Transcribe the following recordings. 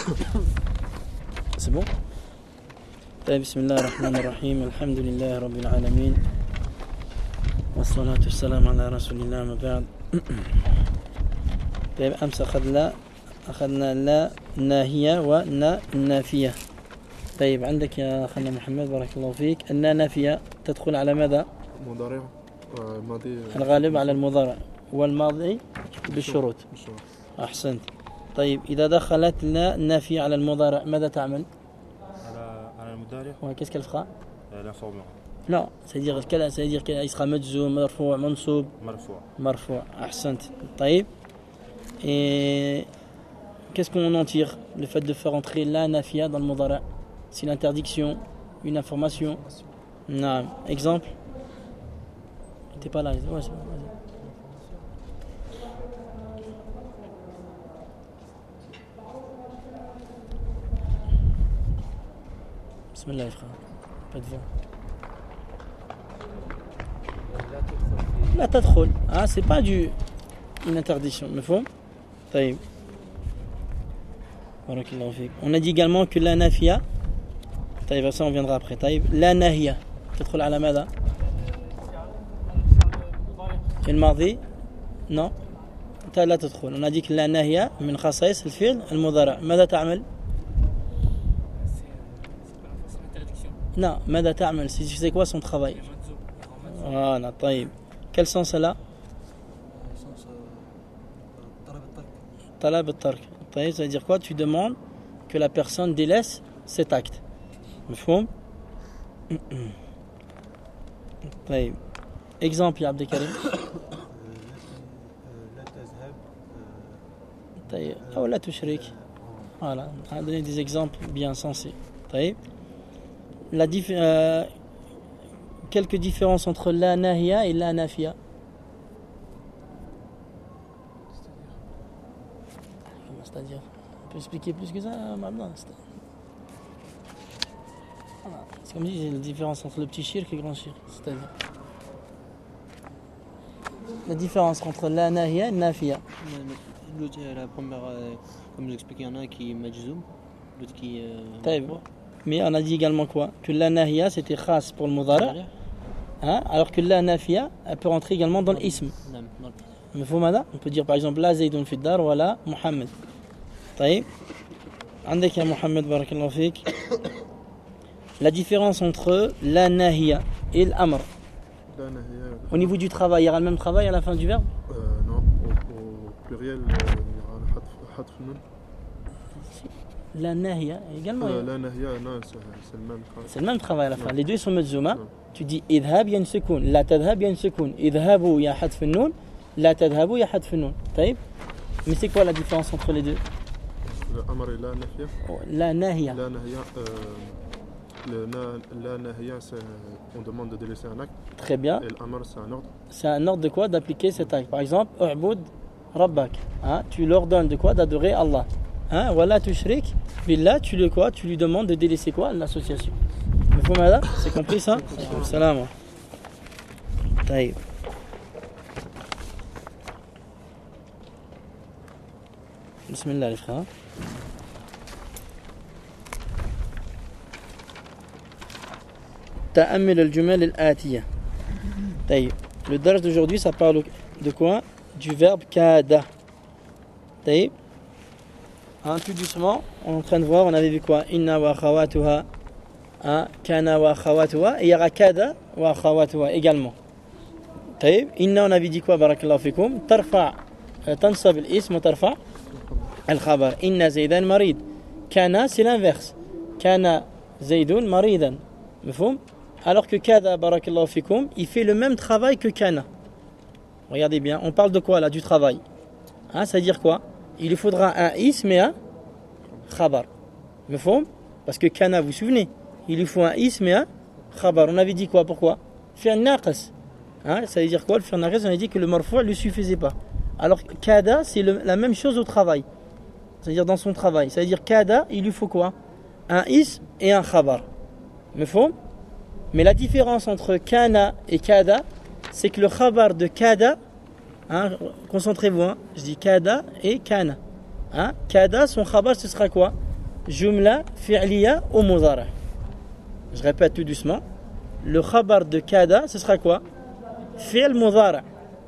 C'est bon? Bismillah ar-Rahman ar-Rahim, alhamdulillah rabbil alamin, wa salatu wassalam ala rasulillah ma ba'd. أمس أخذنا لا ناهية ونا نافية. طيب عندك يا أخنا محمد بارك الله فيك النا نافية تدخل على ماذا؟ مضارع ماضي الغالب على المضارع والماضي بالشروط. أحسنت. طيب إذا دخلت لا نافية على المضارع ماذا تعمل؟ على المضارع. Qu'est-ce qu'elle fera? La forme. Non, c'est-à-dire qu'il sera مجزوم مرفوع منصوب مرفوع. أحسنت. طيب. Et qu'est-ce qu'on en tire? Le fait de faire entrer la nafia dans le mudara, c'est une interdiction, une information. Non. Exemple? T'es pas là. Ouais, c'est bon. Bismillah, frère. Pas de vent. La tadkhul. Ah, c'est pas une interdiction. Mais faut. طيب. Barakallahu fik. On a dit également que la nafia. طيب, ça on viendra après. طيب. La nahia. تدخل على ماذا؟ الماضي. Non. لا تدخل. On a dit que la nahia من خصائص الفعل المضارع. ماذا تعمل؟ Non. ماذا تعمل؟ C'est quoi son travail? Voilà. طيب. Quel sens elle a? طلب الترك. طيب, ça veut dire quoi? Tu demandes que la personne délaisse cet acte. مفهوم؟ طيب. Exemple يا عبد الكريم. لا تذهب. طيب. أو لا تشرك. Voilà. On a donné des exemples bien sensés. طيب. Quelques différences entre la nahia et la nafia. C'est-à-dire, on peut expliquer plus que ça maintenant. C'est comme je dis, la différence entre le petit shirk et le grand shirk. C'est-à-dire, la différence entre la nahia et la nafia. La première, comme je l'expliquais, il y en a un qui est majzoum, l'autre qui est. Mais on a dit également quoi? Que la nahia c'était khas pour le mudara, hein? Alors que la nafia elle peut rentrer également dans l'ism. On peut dire par exemple la Zaydun fi dar ou la Muhammad. طيب. عندك يا محمد بارك الله فيك. La différence entre la nahia et l'amr. Au niveau du travail, il y aura le même travail à la fin du verbe? Non, au pluriel, il y aura le hadf nun. La nahia également. La nahia, non, c'est le même travail. C'est le même travail à la fin. Les deux sont medzuma. Tu dis idhab ya sukun, la tadhab ya sukun. Idhabu ya hadf nun, la tadhabu ya hadf nun. طيب. Mais c'est quoi la différence entre les deux? الأمر لا نهية. La nahia. La nahia, la nahia, on demande de délaisser un acte. Très bien. Et l'amr, c'est un ordre. C'est un ordre de quoi? D'appliquer cet acte. Par exemple, u'bud rabbak. Hein? Tu leur donnes de quoi? D'adorer Allah. Hein? Wala tushrik billah. Tu lui demandes de délaisser quoi? L'association. C'est compris ça? Salam. Taïb. Bismillah les frères. تأمل الجمل الآتية. طيب. Le درس d'aujourd'hui ça parle de quoi? Du verbe kada. طيب. Tout doucement, on est en train de voir, on avait vu quoi? Inna wa akhawatuha, kana wa akhawatuha, et il y aura kada wa akhawatuha également. طيب. Inna, on avait dit quoi? Barakallahu fikum. Tarfa, tansab al-ism wa tarfa al-khabar. Inna zaydan marid. Kana, c'est l'inverse. Kana zaydun maridan. Mafhoum? Alors que kada, barakallahu fikum, il fait le même travail que kana. Regardez bien, on parle de quoi là? Du travail. Ça veut dire quoi? Il lui faudra un ism et un khabar. Mafhoum? Parce que kana, vous vous souvenez, il lui faut un ism et un khabar. On avait dit quoi? Pourquoi? Fi'l naqas. Ça veut dire quoi? Le fi'l naqas, on avait dit que le marfou' ne lui suffisait pas. Alors kada, c'est la même chose au travail. C'est-à-dire dans son travail. Ça veut dire kada, il lui faut quoi? Un ism et un khabar. Mafhoum? Mais la différence entre kana et kada, c'est que le khabar de kada, concentrez-vous, je dis kada et kana. Kada, son khabar, ce sera quoi? jumla fi'liya ou mudara. Je répète tout doucement. Le khabar de kada, ce sera quoi? Fi'l mudara.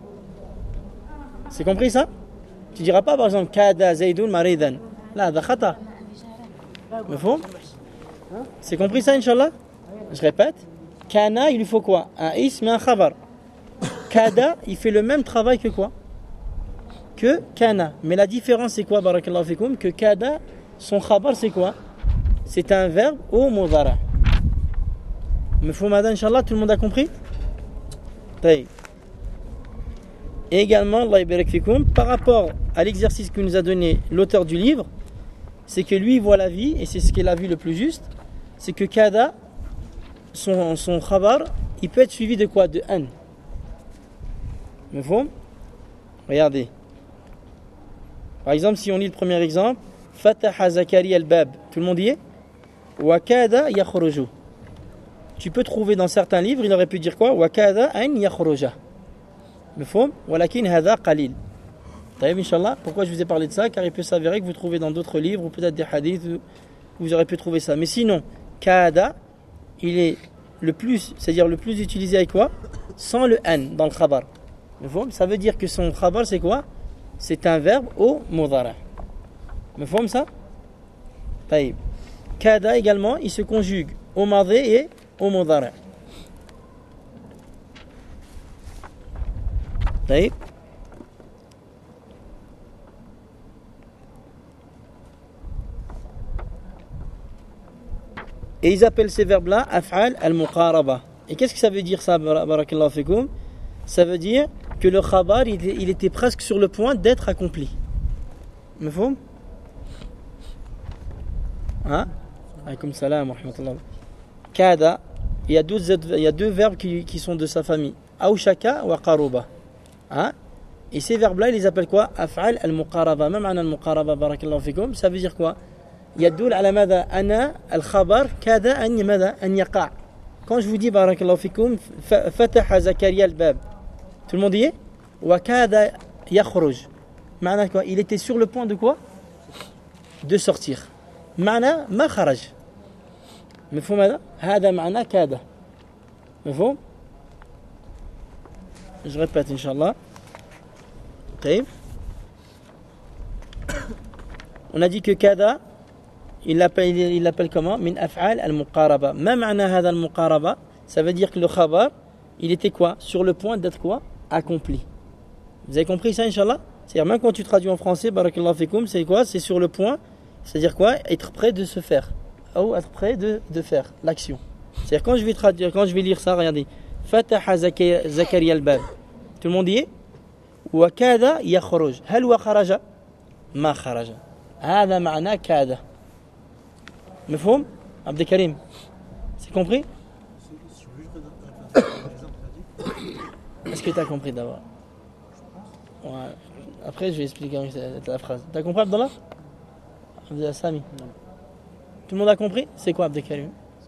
C'est compris ça? Tu diras pas par exemple kada zaydun maridan. Là, c'est khata. Mafhoum? C'est compris ça, Inch'Allah? Je répète. Kana, il lui faut quoi? Un ism et un khabar. Kada, il fait le même travail que quoi? Que kana. Mais la différence, c'est quoi, barakallahu fikoum? Que kada, son khabar, c'est quoi? C'est un verbe au mudara. Mafhoum hada, Inch'Allah, tout le monde a compris? Taï. Et également, Allah yabarak fikoum, par rapport à l'exercice que nous a donné l'auteur du livre, c'est que lui, il voit la vie, et c'est ce qu'il a vu le plus juste, c'est que kada, son khabar, il peut être suivi de quoi? De an. Mafhoum? Regardez. Par exemple, si on lit le premier exemple, Fataha Zakari al-Bab, tout le monde y est? Wa kada yakhruju. Tu peux trouver dans certains livres, il aurait pu dire quoi? Wa kada an yakhruja. Mafhoum? Walakin hadha qalil. Taïb, Inch'Allah. Pourquoi je vous ai parlé de ça? Car il peut s'avérer que vous trouvez dans d'autres livres, ou peut-être des hadiths, vous aurez pu trouver ça. Mais sinon, kada, il est le plus, c'est-à-dire le plus utilisé avec quoi? Sans le an dans le khabar. Ça veut dire que son khabar, c'est quoi? C'est un verbe au mudara. Mafhoum ça? Taïb. Kada également, il se conjugue au madhi et au mudara. Taïb. Et ils appellent ces verbes-là af'al al-muqaraba. Et qu'est-ce que ça veut dire ça, barakallahu fikoum? Ça veut dire que le khabar, il était presque sur le point d'être accompli. Mafhoum? Hein? Alaykoum salam wa rahmatullah. Kada, il y a deux verbes qui sont de sa famille. Awshaka wa qaruba. Hein? Et ces verbes-là, ils les appellent quoi? Af'al al-muqaraba. Même al-muqaraba, barakallahu fikoum, ça veut dire quoi? يدل على ماذا أنا الخبر كذا أن ماذا أن يقع. Quand je vous dis بارك الله فيكم فتح زكريا الباب, tout le monde y est? وكذا يخرج. معنى quoi? Il était sur le point de quoi? De sortir. معنى ما خرج. مفهوم هذا؟ هذا معنى كذا. مفهوم؟ Je répète إن شاء الله. طيب. On a dit que كذا il l'appelle comment? Min af'al al-muqaraba. Ma ma'na hadha al-muqaraba? Ça veut dire que le khabar, il était quoi? Sur le point d'être quoi? Accompli. Vous avez compris ça, Inch'Allah? C'est-à-dire, même quand tu traduis en français, barakallahu fikoum, c'est quoi? C'est sur le point, c'est-à-dire quoi? Être prêt de se faire. Ou être prêt de faire l'action. C'est-à-dire, quand je vais lire ça, regardez. Fataha Zakariya al-Bab. Tout le monde y est? Wa kada yakhruj. Hal wa kharaja? Ma kharaja. Hadha ma'na kada. Mafhoum? Abdelkarim, c'est compris? Est-ce que tu as compris d'abord? Ouais. Après, je vais expliquer la phrase. Tu as compris, Abdallah? Abdallah Sami? Non. Tout le monde a compris? C'est quoi, Abdelkarim?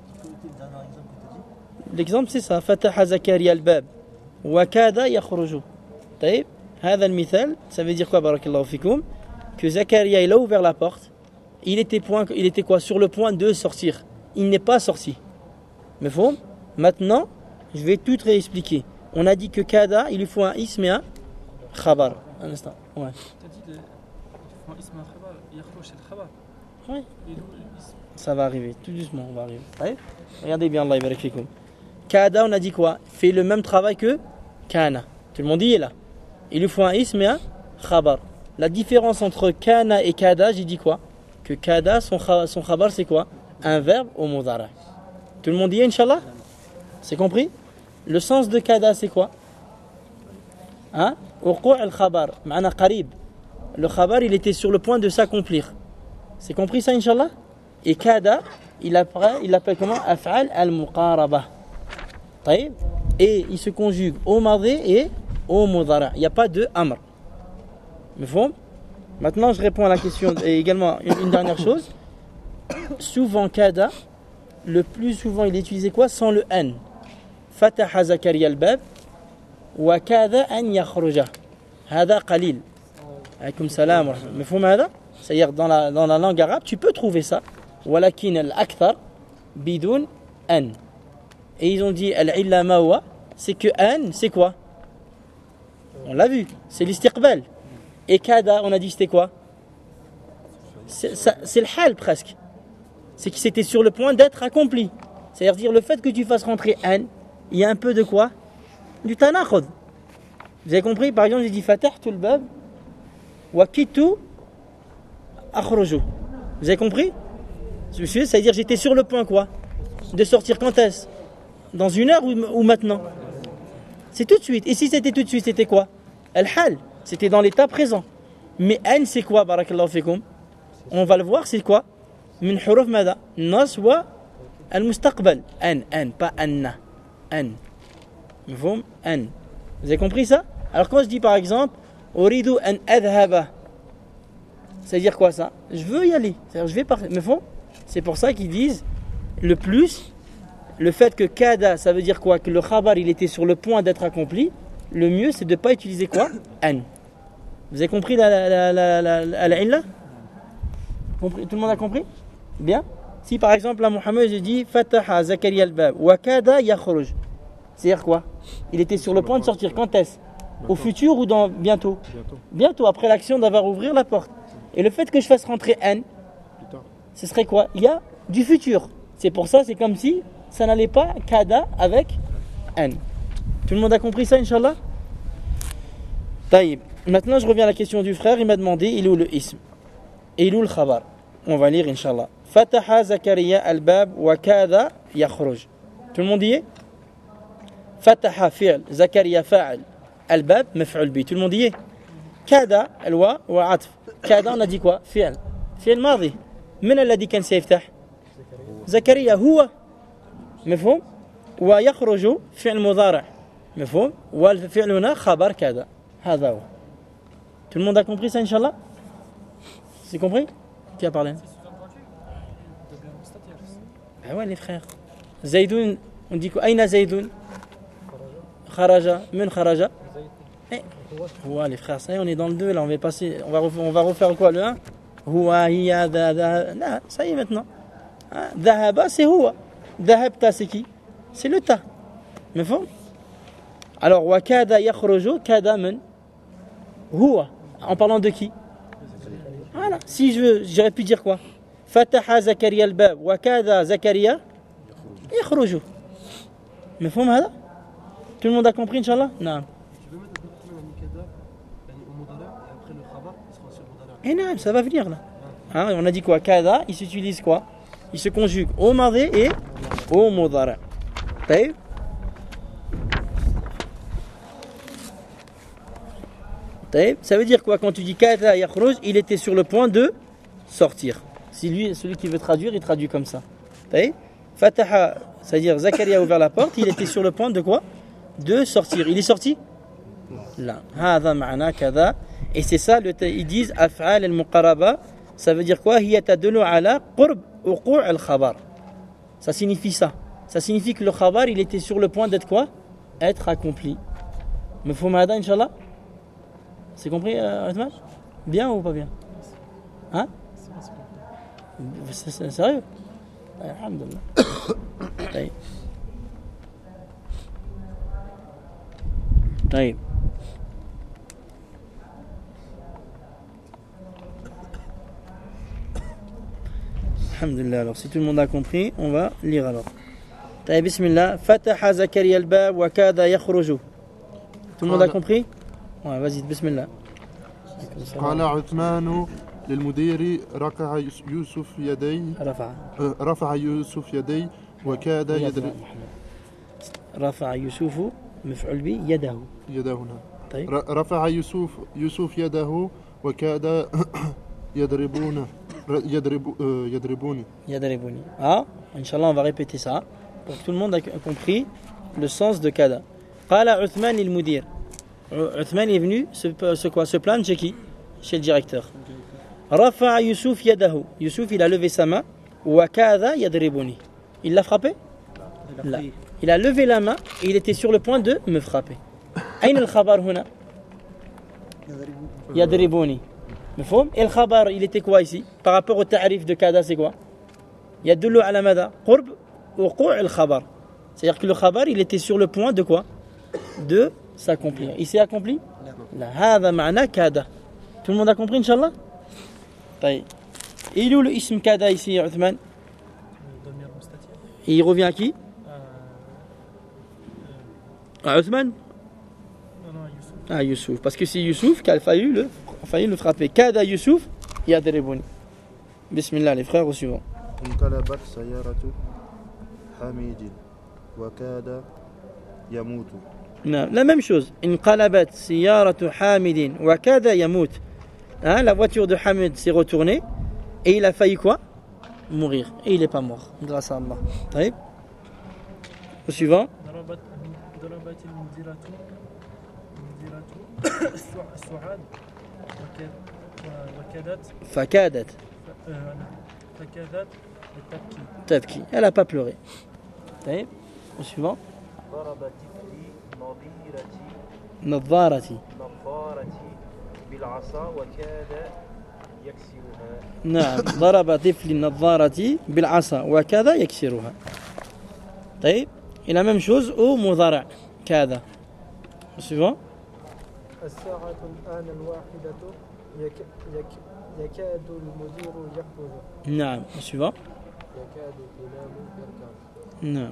L'exemple, c'est ça. Fataha Zakariya al-Bab. Wa kada yakhruju. Taïb, hadha al-mithal, ça veut dire quoi, barakallahu fikoum? Que Zakaria, il a ouvert la porte. Il était quoi? Sur le point de sortir. Il n'est pas sorti. Mais faut. Maintenant, je vais tout réexpliquer. On a dit que kada, il lui faut un ism et un khabar. Un instant. Ouais. Tu as dit qu'il faut un ism et un khabar. Yakhruj, c'est le khabar. Oui. Ça va arriver. Tout doucement, on va arriver. Allez. Regardez bien, Allah yabarak fikoum. Kada, on a dit quoi? Fait le même travail que kana. Tout le monde y est là. Il lui faut un ism et un khabar. La différence entre kana et kada, j'ai dit quoi? Que kada, son khabar, c'est quoi? Un verbe au mudara. Tout le monde y est, Inch'Allah? C'est compris? Le sens de kada, c'est quoi? Hein? Uqu' al-khabar, ma'na qarib. Le khabar, il était sur le point de s'accomplir. C'est compris ça, Inch'Allah? Et kada, il l'appelle comment? Af'al al-muqaraba. Et il se conjugue au madhi et au mudara. Il n'y a pas de amr. Mais faut. Maintenant, je réponds à la question. Et également, une dernière chose. Souvent, kada, le plus souvent, il est utilisé quoi? Sans le an. Fataha Zakariya al-Bab. Wa kada an yakhruja. Hada qalil. Alaykoum salam. Mais faut. C'est-à-dire, dans la langue arabe, tu peux trouver ça. ولكن الأكثر بدون أن. Et ils ont dit al-illa ma huwa, c'est que an, c'est quoi? On l'a vu, c'est l'istiqbal. Et kada, on a dit c'était quoi? C'est le hal presque. C'est que c'était sur le point d'être accompli. C'est-à-dire dire le fait que tu fasses rentrer an, il y a un peu de quoi? Du tanakhud. Vous avez compris? Par exemple, j'ai dit fatahtu al-bab wa kitu akhruju. Vous avez compris? C'est-à-dire j'étais sur le point quoi? De sortir quand est-ce? Dans une heure ou maintenant? C'est tout de suite. Et si c'était tout de suite, c'était quoi? Al-hal, c'était dans l'état présent. Mais an, c'est quoi, barakallahu fikum? On va le voir, c'est quoi? Min huruf mada? Nas wa al-mustaqbal. An, pas anna. An. Mfhoum? An. Vous avez compris ça? Alors quand je dis par exemple, uridu an adhaba, c'est-à-dire quoi ça? Je veux y aller. C'est-à-dire je vais partir. Mfhoum? C'est pour ça qu'ils disent le plus. Le fait que kada, ça veut dire quoi? Que le khabar, il était sur le point d'être accompli. Le mieux, c'est de ne pas utiliser quoi? An. Vous avez compris la illa? Tout le monde a compris? Bien. Si par exemple, là, Mohamed, j'ai dit Fataha Zakaria al-bab wa kada yakhruj. C'est-à-dire quoi? Il était sur le point de sortir. Quand est-ce? Au futur ou dans bientôt? Bientôt, après l'action d'avoir ouvert la porte. Et le fait que je fasse rentrer an, ce serait quoi? Il y a du futur. C'est pour ça, c'est comme si ça n'allait pas kada avec an. Tout le monde a compris ça, Inch'Allah? Taïb. Maintenant, je reviens à la question du frère. Il m'a demandé, il est où le ism? Et il est où le khabar? On va lire, Inch'Allah. Fataha Zakaria al-bab wa kada yakhruj. Tout le monde y est? Fataha fi'l, Zakaria fa'al, al-bab maf'ul bi. Tout le monde y est? Kada, al-wa wa atf. Kada, on a dit quoi? Fi'l. Fi'l madi. من الذي كان سيفتح؟ زكريا هو. مفهوم؟ ويخرج فعل مضارع. مفهوم؟ والفعل هنا خبر كذا. هذا هو. Tout le monde a compris ça, Inch'Allah? C'est compris? Qui a parlé? Ah ouais, les frères. Zaïdoun, on dit quoi? Aïna Zaïdoun? Kharaja. Men kharaja? Ouais, les frères, ça y est, on est dans le 2 là, on va passer, on va refaire quoi, le 1? Huwa, hiya, da. Non, ça y est maintenant. Dhahaba, c'est huwa. Dhahabta, c'est qui? C'est le ta. Mais bon. Alors, wa kada yakhruju, kada men. Huwa. En parlant de qui? Voilà. Si je veux, j'aurais pu dire quoi? Fataha Zakaria al-bab, wa kada Zakaria yakhruju. Mais bon, هذا? Tout le monde a compris, Inch'Allah? Non. Et non, ça va venir là. Hein, on a dit quoi? Kada, il s'utilise quoi? Il se conjugue au madi et au mudara. Taïb. Taïb. Ça veut dire quoi? Quand tu dis kada yakhruj, il était sur le point de sortir. Si lui, celui qui veut traduire, il traduit comme ça. Taïb. Fataha, c'est-à-dire Zakaria a ouvert la porte, il était sur le point de quoi? De sortir. Il est sorti? Là. Hadha ma'na kada. Et c'est ça, ils disent af'al al-muqaraba, ça veut dire quoi? Hiya tadullu ala qurb uqu' al-khabar. Ça signifie ça. Ça signifie que le khabar, il était sur le point d'être quoi? Être accompli. Mafhoum hada, Inch'Allah? C'est compris, Othman? Bien ou pas bien? Hein? C'est sérieux? Alhamdulillah. Taïb. Taïb. Alhamdulillah. Alors si tout le monde a compris, on va lire alors. Taïb, bismillah. Fataha Zakaria al-bab wa kada yakhruju. Tout le monde a compris? Ouais, vas-y, bismillah. قال عثمان للمدير رفع يوسف يديه وكاد يدرب. رفع يوسف مفعول به يده. يدهنا. طيب. رفع يوسف يده وكاد يضربوني. Ah, Inch'Allah, on va répéter ça pour que tout le monde a compris le sens de kada. Qala Uthman il-Mudir. Uthman est venu se plaindre chez qui? Chez le directeur. Rafa'a Yusuf yadahu. Yusuf, il a levé sa main. Wa kada yadribuni. Il l'a frappé? Là. Il a levé la main et il était sur le point de me frapper. Aïn al-khabar huna? Yadribuni. Et le khabar, il était quoi ici? Par rapport au ta'rif de kada, c'est quoi? يدل على ماذا؟ قرب وقوع الخبر. C'est-à-dire que le khabar, il était sur le point de quoi? De s'accomplir. Il s'est accompli? لا. هذا معنى كاد. Tout le monde a compris, Inch'Allah? طيب. Il est où le ism kada ici, Uthman? Et il revient à qui? À Uthman? Ah, Youssouf. Parce que c'est Youssouf qui a failli le frapper. Kada Youssouf, yadribuni. Bismillah, les frères, au suivant. انقلبت سيارة حميد وكاد يموت. Non, la même chose. انقلبت سيارة حامد وكاد يموت. Hein, la voiture de Hamid s'est retournée et il a failli quoi? Mourir. Et il n'est pas mort. Grâce à Allah. طيب. Au suivant. ضربت المديرة السعاد فكادت تبكي. Elle n'a pas pleuré. طيب. Au suivant. ضرب طفلي نظارتي بالعصا وكاد يكسرها. نعم. ضرب طفلي النظارة بالعصا وكاد يكسرها. طيب. Et la même chose au مضارع كذا. Suivant. الساعة الآن الواحدة يكاد المدير يخرج. نعم. Suivant. يكاد الإمام يركع. نعم.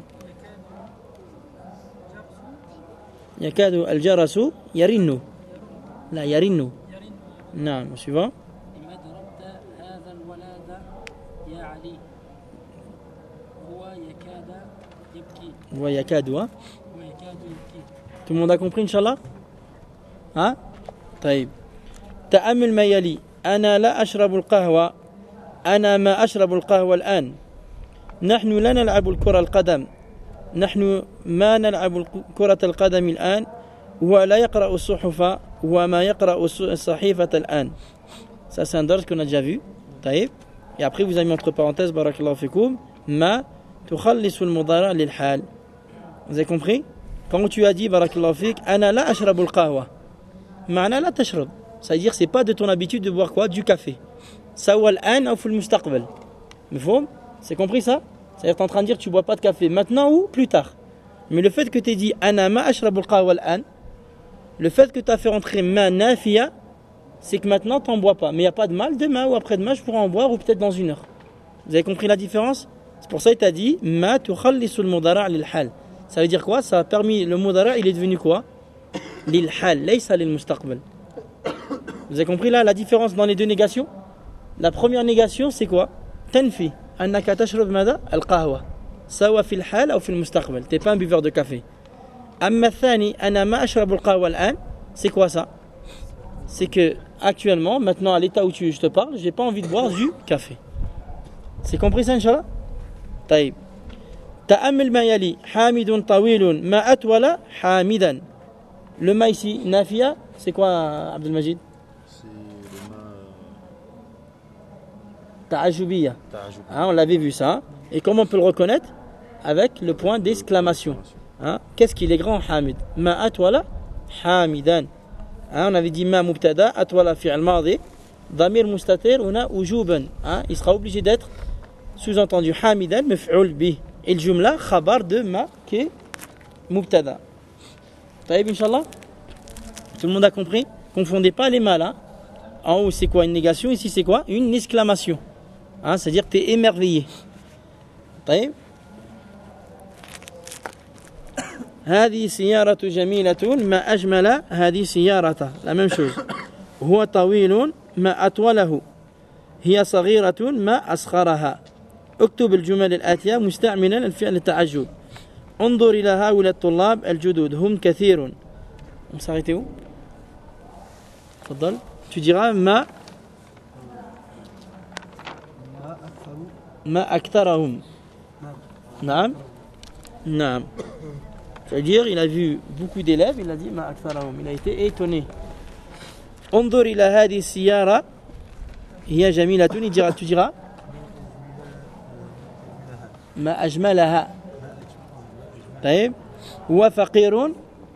يكاد الجرس يرن. لا يرن. نعم. Suivant. لما ضربت هذا الولد يا علي هو يكاد يبكي. هو يكاد هو يكاد يبكي. Tout le monde a compris, Inch'Allah? Hein? طيب. تأمل ما يلي. أنا لا أشرب القهوة. أنا ما أشرب القهوة الآن. نحن لا نلعب الكرة القدم. نحن ما نلعب كرة القدم الآن. هو لا يقرأ الصحف. هو ما يقرأ الصحيفة الآن. Ça c'est un dars qu'on a déjà vu. طيب. Et après vous avez mis entre parenthèses barakallahu fikoum ma تخلص المضارع للحال. Vous avez compris? Quand tu as dit barakallahu fik أنا لا أشرب القهوة. معنى لا تشرب. Ça veut dire c'est pas de ton habitude de boire quoi? Du café. سواء الآن أو في المستقبل. مفهوم? C'est compris ça? C'est-à-dire tu es en train de dire que tu bois pas de café maintenant ou plus tard. Mais le fait que tu aies dit أنا ما أشرب القهوة الآن, le fait que tu as fait rentrer ma nafia, c'est que maintenant tu n'en bois pas. Mais il n'y a pas de mal, demain ou après-demain je pourrai en boire ou peut-être dans une heure. Vous avez compris la différence? C'est pour ça qu'il t'a dit ma tukhallisul mudara' lil hal. Ça veut dire quoi? Ça a permis, le mudara' il est devenu quoi? Lil hal, laysa lil mustaqbal. Vous avez compris là la différence dans les deux négations? La première négation c'est quoi? Tanfi annaka tashrab mada al-qahwa sawa fi al-hal ou fi al-mustaqbal. T'es pas un buveur de café. Amma thani ana ma ashrabu al-qahwa al-an, c'est quoi ça? C'est que actuellement, maintenant à l'état où je te parle, j'ai pas envie de boire du café. C'est compris ça, Inch'Allah? طيب. تأمل ما يلي. حامد طويل ما أطول حامدا. Le ma ici, nafia, c'est quoi, Abdelmajid? C'est le ma. Ta'ajubiya. Hein, on l'avait vu ça. Et comment on peut le reconnaître? Avec le point d'exclamation. Hein? Qu'est-ce qu'il est grand, Hamid? Ma atwala hamidan. Hein, on avait dit ma mubtada, atwala fi'al madi. Damir mustatir, on a ujuban. Hein? Il sera obligé d'être sous-entendu hamidan, maf'ul bih. Et le jumla, khabar de ma qui est mubtada. Taïb, Inch'Allah? Tout le monde a compris? Confondez pas les mal. Hein? En haut, c'est quoi une négation? Ici, c'est quoi? Une exclamation. Hein? C'est-à-dire que tu es émerveillé. Taïb? هذه سيارة جميلة ما أجمل هذه سيارته. La même chose. هو طويل ما أطوله. هي صغيرة ما أصغرها. اكتب الجمل الآتية مستعملا الفعل التعجب. انظر إلى هؤلاء الطلاب الجدد هم كثير. On s'arrêtait où? تفضل. Tu diras ما أكثرهم. نعم. نعم. C'est-à-dire, il a vu beaucoup d'élèves, il a dit ma aktharahum, il a été étonné. انظر إلى هذه السيارة هي جميلة. Tu diras ما أجملها. طيب. هو فقير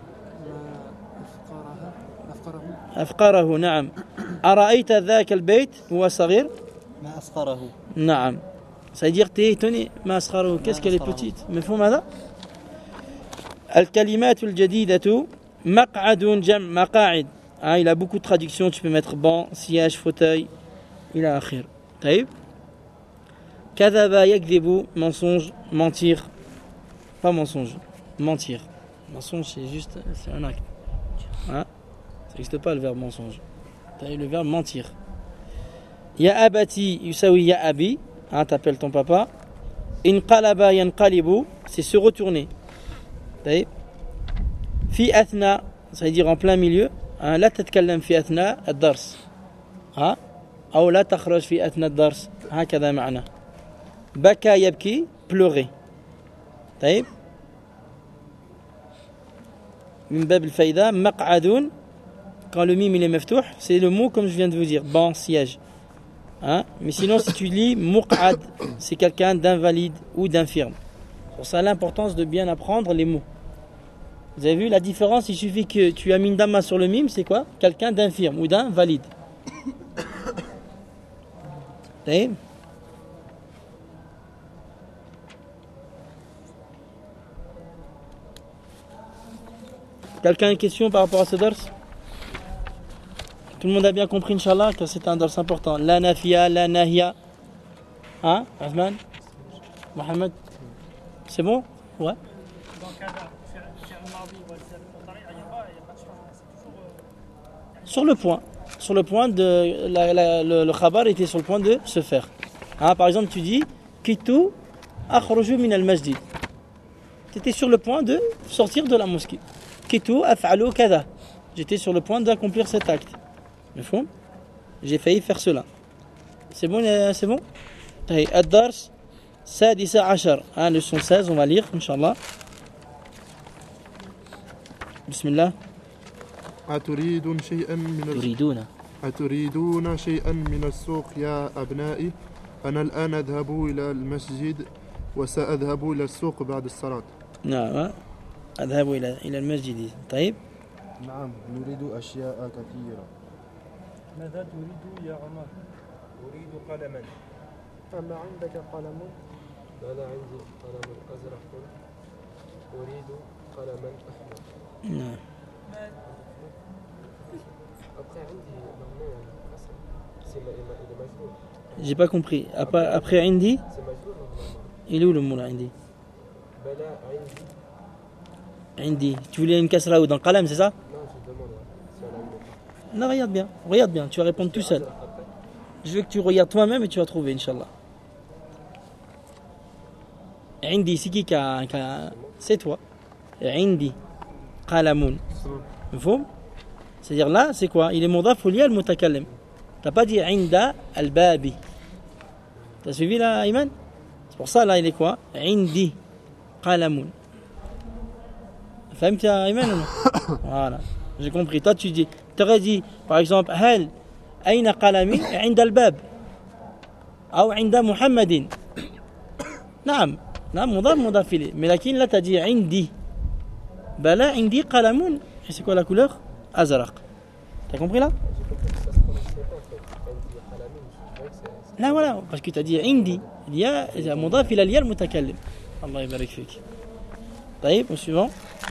أفقره. نعم. أرأيت ذاك البيت هو صغير؟ ما أصغره. نعم. Ça veut dire t'es étonné. Maskharo, qu'est-ce qu'elle est petite. مفهوم هذا؟ الكلمات الجديدة مقعد جمع مقاعد. Il a beaucoup de traductions, tu peux mettre banc, siège, fauteuil, إلى آخر. طيب. كذب يكذب, mensonge, mentir. Pas mensonge, mentir. Mensonge, c'est un acte. Hein? Ça n'existe pas le verbe mensonge. Le verbe mentir. Ya abati yusawi ya abi. Hein, t'appelles ton papa. Inqalaba yanqalibu, c'est se retourner. Fi athna, ça veut dire en plein milieu. Hein, la tatkallam fi athna ad-dars. Hein? Ou la takhraj fi athna ad-dars. هكذا معنى. Baka yabki, pleurer. طيب. Min bab al-faïda, maq'adun. Quand le mime il est maftuh, c'est le mot comme je viens de vous dire, banc, siège. Hein? Mais sinon, si tu lis muq'ad, c'est quelqu'un d'invalide ou d'infirme. Pour ça, l'importance de bien apprendre les mots. Vous avez vu la différence? Il suffit que tu as mis une damma sur le mime, c'est quoi? Quelqu'un d'infirme ou d'invalide. طيب. Quelqu'un a une question par rapport à ce dars? Tout le monde a bien compris, Inch'Allah, que c'est un dars important. La nafia, la nahia. Hein, Rahman? Mohamed? C'est bon? Ouais. Sur le point. Sur le point de. Le khabar était sur le point de se faire. Hein, par exemple, tu dis Kitu akhruju min al-masjid. Tu étais sur le point de sortir de la mosquée. Kitu af'alu kada. J'étais sur le point d'accomplir cet acte. J'ai failli faire cela. C'est bon, c'est bon? Ad-dars sadisa ashar. Leçon 16, on va lire, Inch'Allah. Bismillah. أتريدون شيئا من السوق يا أبنائي أنا الآن أذهب إلى المسجد وسأذهب إلى السوق بعد الصلاة. نعم أذهب إلى المسجد. طيب. نعم نريد أشياء كثيرة. ماذا تريد يا عمر؟ أريد قلما. أما عندك قلم؟ بلى عندي قلم أزرق. أريد قلما أحمر. نعم. Après عندي ممنوع c'est majrour. J'ai pas compris. Après عندي C'est majrour normalement. Il est où le mot là عندي? بلى عندي. عندي. Tu voulais une kasra ou dans qalam, c'est ça? Non, je demande si on a une. Non, regarde bien, tu vas répondre tout seul. Je veux que tu regardes toi-même et tu vas trouver, Inch'Allah. عندي, c'est qui c'est toi. عندي قلم. مفهوم? C'est-à-dire là, c'est quoi? Il est mudaf lié al mutakallim. T'as pas dit عند الباب. T'as suivi là, Ayman? C'est pour ça là, il est quoi? عندي قلم. فهمت يا أيمن ou non? Voilà, j'ai compris. Toi tu aurais dit par exemple هل أين قلمي عند الباب أو عند محمد. نعم مضاف إليه. Mais لكن là t'as dit عندي. بلى عندي قلم. Et c'est quoi la couleur? أزرق. T'as compris là? Là voilà, parce que t'as dit عندي. Il y a مضاف إلى الياء المتكلم. الله يبارك فيك. طيب, au suivant.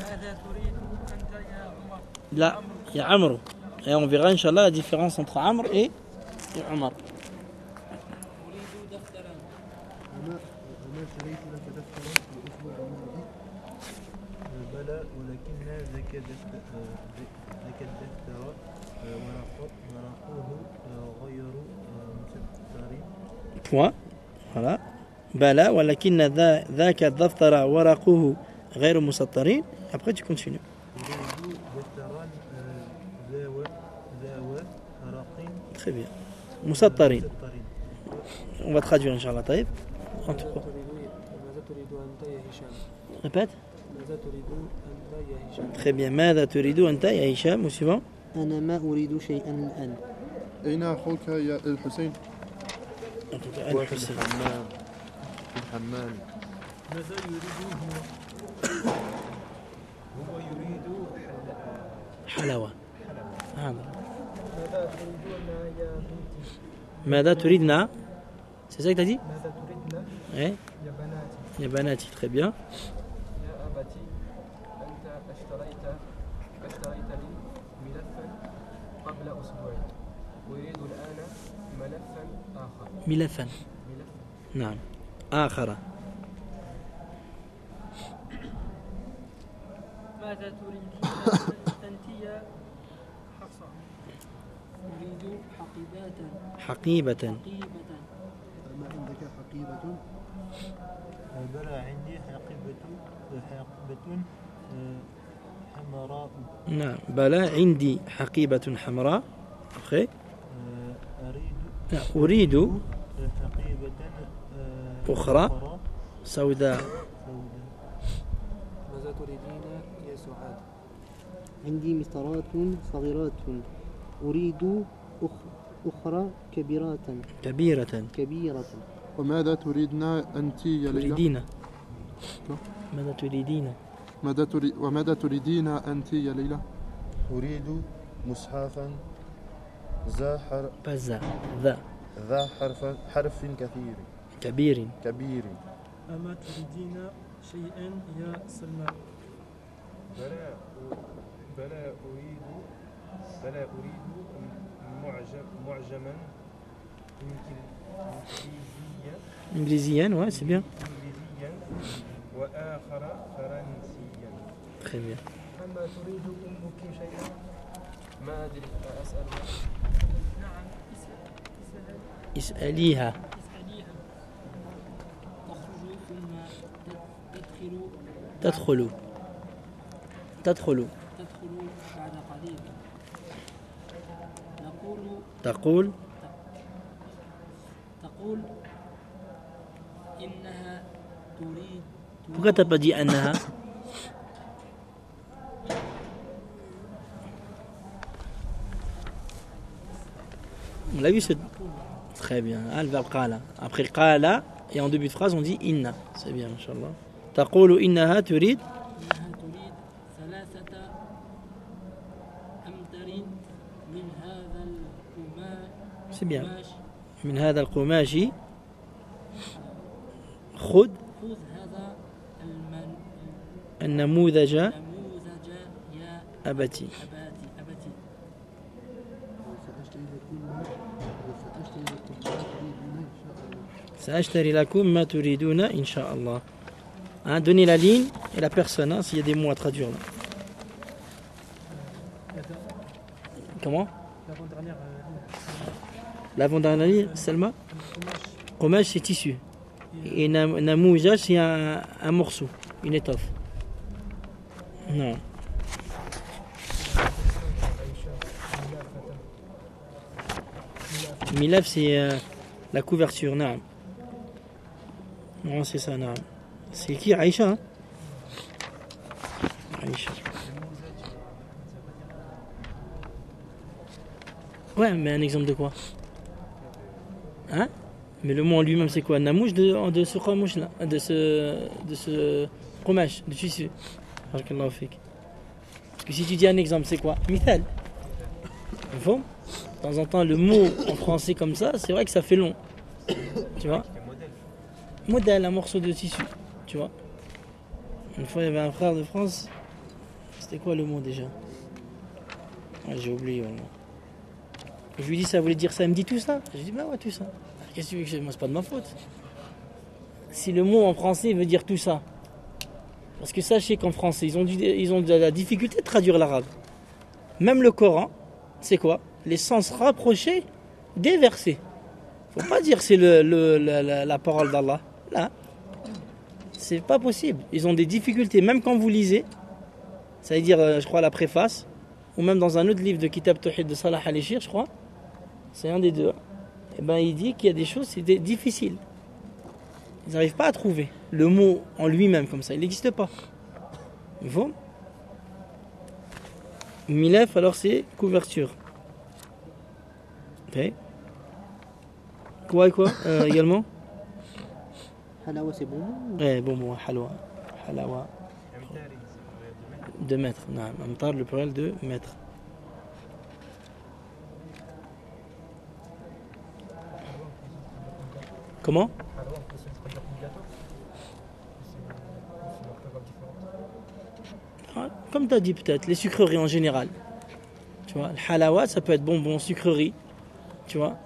Là, il y a Amr. Et on verra, Inch'Allah, la différence entre Amr et Omar. Point. Voilà. بلى ولكن ذاك الدفتر ورقه غير مسطرين. Après tu continues. Très bien. مسطرين. On va traduire Inch'Allah. طيب. Répète. Très bien. ماذا تريد أنت يا هشام? Au suivant. أنا ما أريد شيئا الآن. أين أخوك يا الحسين؟ الحسين. الحمام. ماذا يريد هو يريد حلاوة. هذا. ماذا تريدون يا بنتي؟ ماذا تريدنا? C'est ça que t'as dit? ماذا تريدنا؟ Ouais. يا بناتي Yabanati, très bien. يا أبتي أنت اشتريت لي ملفا قبل أسبوع أريد الآن ملفا آخر Milafan. ملف نعم. آخر. ماذا تريدين أنت يا حفصة؟ أريد حقيبات حقيبة. حقيبة ما عندك حقيبة؟ بلى عندي حقيبة حمراء. نعم. بلى عندي حقيبة حمراء. أخي. أريد حقيبة أخرى سوداء. ماذا تريدين يا سعاد؟ عندي مسطرات صغيرات أريد أخرى كبيرة كبيرة. وماذا تريدن أنت يا ليلى؟ تريدين. ماذا تريدين؟ وماذا تريدين أنت يا ليلى؟ أريد مصحفا بزا. ذا. ذا حرف كبير. كبير. أما تريدين شيئا يا سلمى؟ بلى أريد معجما إنجليزيا. Ouais, c'est bien. إنجليزيا وآخر فرنسيا. Très bien. أما تريد أمك شيئا؟ ما أدري أسألها. نعم اسأليها. اسأليها تخرج ثم تدخل. تدخل بعد قليل تقول إنها تريد. Pourquoi t'as pas dit أنها? On l'a vu ce... Très bien. Ah, le verbe qala. Après qala, et en début de phrase, on dit inna. C'est bien, Inch'Allah. تقول إنها تريد. إنها تريد 3 أمتار من هذا القماش. C'est bien. من هذا القماش خذ هذا النموذج يا أبتي. أبتي سأشتري لكم ما تريدون إن شاء الله. Hein, donnez la ligne et la personne, hein, s'il y a des mots à traduire là. Comment? L'avant-dernière L'avant-dernière ligne, Selma? Qomage, c'est tissu. Et namouja, c'est un morceau, une étoffe. Non. Milaf, c'est la couverture, non. Non, c'est ça, non. C'est qui, Aïcha, hein? Aïcha. Ouais, mais un exemple de quoi? Hein? Mais le mot en lui-même, c'est quoi? Namouche de ce qamouche là, de ce fromage, de tissu. Parce que si tu dis un exemple, c'est quoi? Mithal. Bon, de temps en temps, le mot en français comme ça, c'est vrai que ça fait long. Tu vois? Modèle, un morceau de tissu. Tu vois? Une fois, il y avait un frère de France. C'était quoi le mot déjà? Ah, j'ai oublié. Vraiment. Je lui dis, ça voulait dire ça. Il me dit tout ça. Je lui dis, bah ouais, tout ça. Qu'est-ce que tu veux que je... Moi, c'est pas de ma faute. Si le mot en français veut dire tout ça. Parce que sachez qu'en français, ils ont de la difficulté de traduire l'arabe. Même le Coran, c'est quoi? Les sens rapprochés des versets. Faut pas dire que c'est la parole d'Allah. Là, c'est pas possible. Ils ont des difficultés. Même quand vous lisez, ça veut dire, je crois, la préface, ou même dans un autre livre de Kitab Tawhid de Salah al-Ishir, je crois, c'est un des deux. Et ben, il dit qu'il y a des choses, c'est difficile. Ils n'arrivent pas à trouver le mot en lui-même comme ça. Il n'existe pas. Il faut. Milef, alors c'est couverture. Ok. Quoi et quoi également? Halawa, c'est bon. Ouais, bon, halwa. Halawa. 2 mètres. Non, amtar, le pluriel de mètre. Comment? comme tu as dit peut-être, les sucreries en général. Tu vois, le halawat, ça peut être bonbon, sucrerie. Tu vois.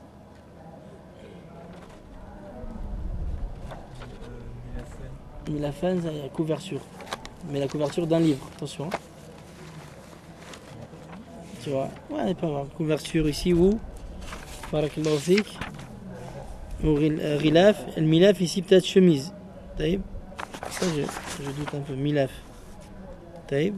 Milafan, c'est la couverture. Mais la couverture d'un livre, attention. Hein. Tu vois, ouais, pas grave. Couverture ici ou barakallahu fik. Ou ghilaf. Le milaf ici peut-être chemise. Taïb. Ça je doute un peu. Milaf. Taïb.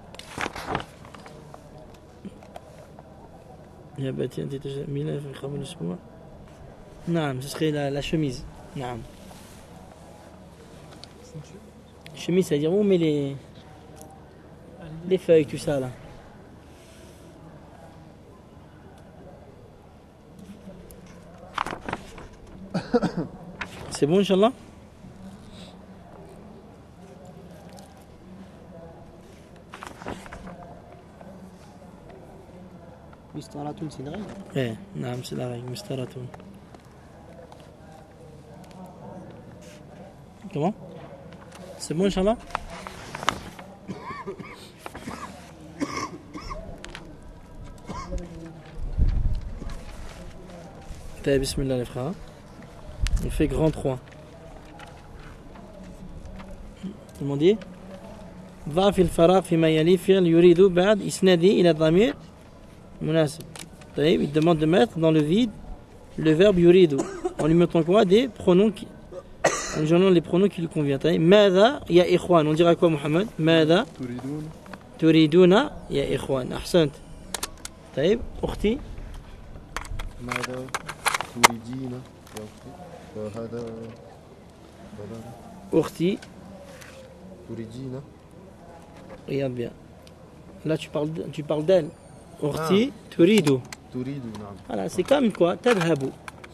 يا باتي أنت ميلاد في قبل أسبوع. نعم ce serait la chemise. نعم. Chemise, ça veut dire où on met les feuilles, tout ça là. C'est bon, Inch'Allah? Mustaratun, c'est une règle? Oui, نعم, c'est la règle. Mustaratun. Comment? C'est bon, Inch'Allah? Bismillah les frères. On fait grand 3. Comment dire? ضع في الفراغ فيما يلي فعل يريد بعد إسناده إلى الضمير مناسب. طيب, il demande de mettre dans le vide le verbe يريد en lui mettant quoi? Des pronoms qui... en lui donnant les pronoms qui lui conviennent. طيب, ماذا يا إخوان? On dira quoi محمد? ماذا تريدون يا إخوان. أحسنت. طيب, أختي ماذا تريدين يا أختي؟ وهذا أختي تريدين. Regarde bien. Là, tu parles d'elle. أختي تريد. تريد نعم. Voilà, c'est comme quoi? تذهب.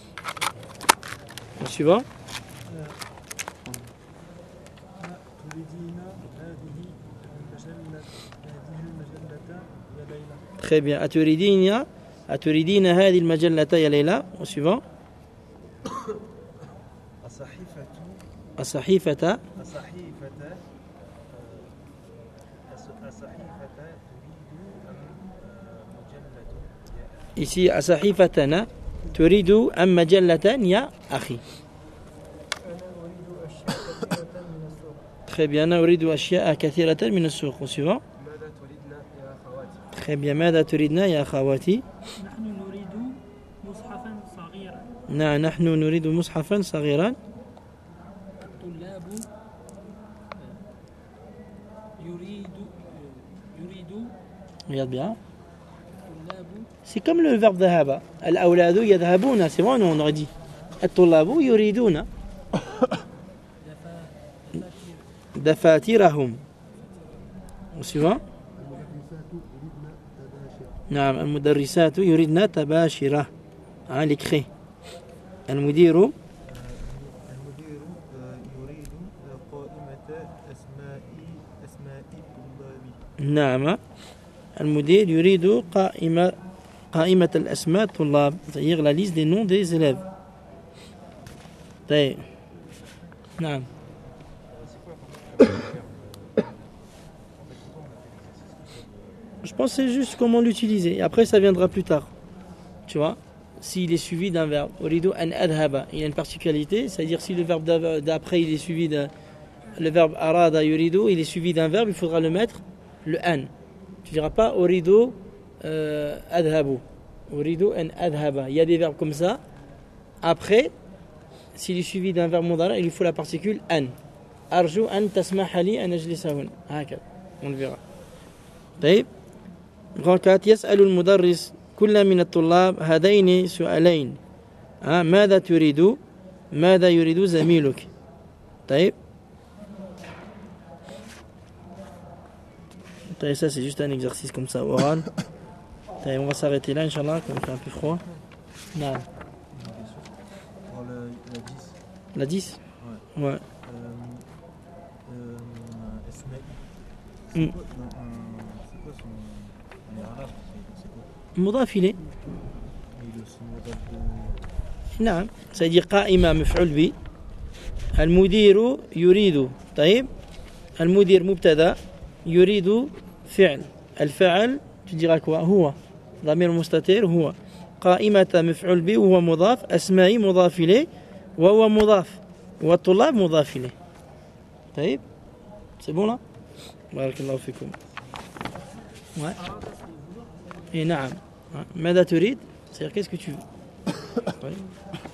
On suivant? تريدين هذه المجلة يا ليلى. Très bien. أتريدين هذه المجلة يا ليلى. On suivant? الصحيفة. Ici, أصحيفتنا تريد أم مجلة يا أخي. Très bien. أنا أريد أشياء كثيرة من السوق. On suivant? Très bien. ماذا تريدنا يا أخواتي؟ نحن نريد مصحفا صغيرا. نعم, نحن نريد مصحفا صغيرا. الطلاب يريد Regarde bien. الطلاب C'est comme le verbe ذهب. الأولاد يذهبون. C'est bon, on aurait dit. الطلاب يريدون دفاترهم. Suivant. نعم, المدرسات يريدن تباشرة. l'écrit. المدير يريد قائمة أسماء الطلاب. نعم, المدير يريد قائمة الأسماء الطلاب. c'est-à-dire la liste des noms des élèves. طيب. نعم. Je pense que c'est juste comment l'utiliser. Après, ça viendra plus tard. Tu vois, s'il est suivi d'un verbe. Uridu an adhaba. Il a une particularité. C'est-à-dire, si le verbe d'après, il est suivi de... Le verbe arada yuridu, il est suivi d'un verbe, il faudra le mettre le an. Tu diras pas uridu adhabu. Uridu an adhaba. Il y a des verbes comme ça. Après, s'il est suivi d'un verbe mudara, il lui faut la particule an. Arju an tasmaha li an ajlisahun. هكذا. On le verra. طيب. Grand 4. يسأل المدرس كل من الطلاب هذين سؤالين. ماذا تريد؟ ماذا يريد زميلك؟ طيب. طيب, ça c'est juste un exercice comme ça oral. طيب, on va s'arrêter là, Inch'Allah, comme il fait un peu froid. Non. La 10? Ouais. C'est quoi son arabe? مضاف إليه. نعم, c'est-à-dire قائمة مفعول به. المدير يريد. طيب, المدير مبتدا, يريد فعل الفعل tu diras quoi هو ضمير مستتر هو قائمة مفعول به وهو مضاف أسمائي مضاف إليه وهو مضاف والطلاب مضاف إليه طيب c'est bon là بارك الله فيكم ouais et نعم ماذا تريد c'est-à-dire qu'est-ce que tu veux oui.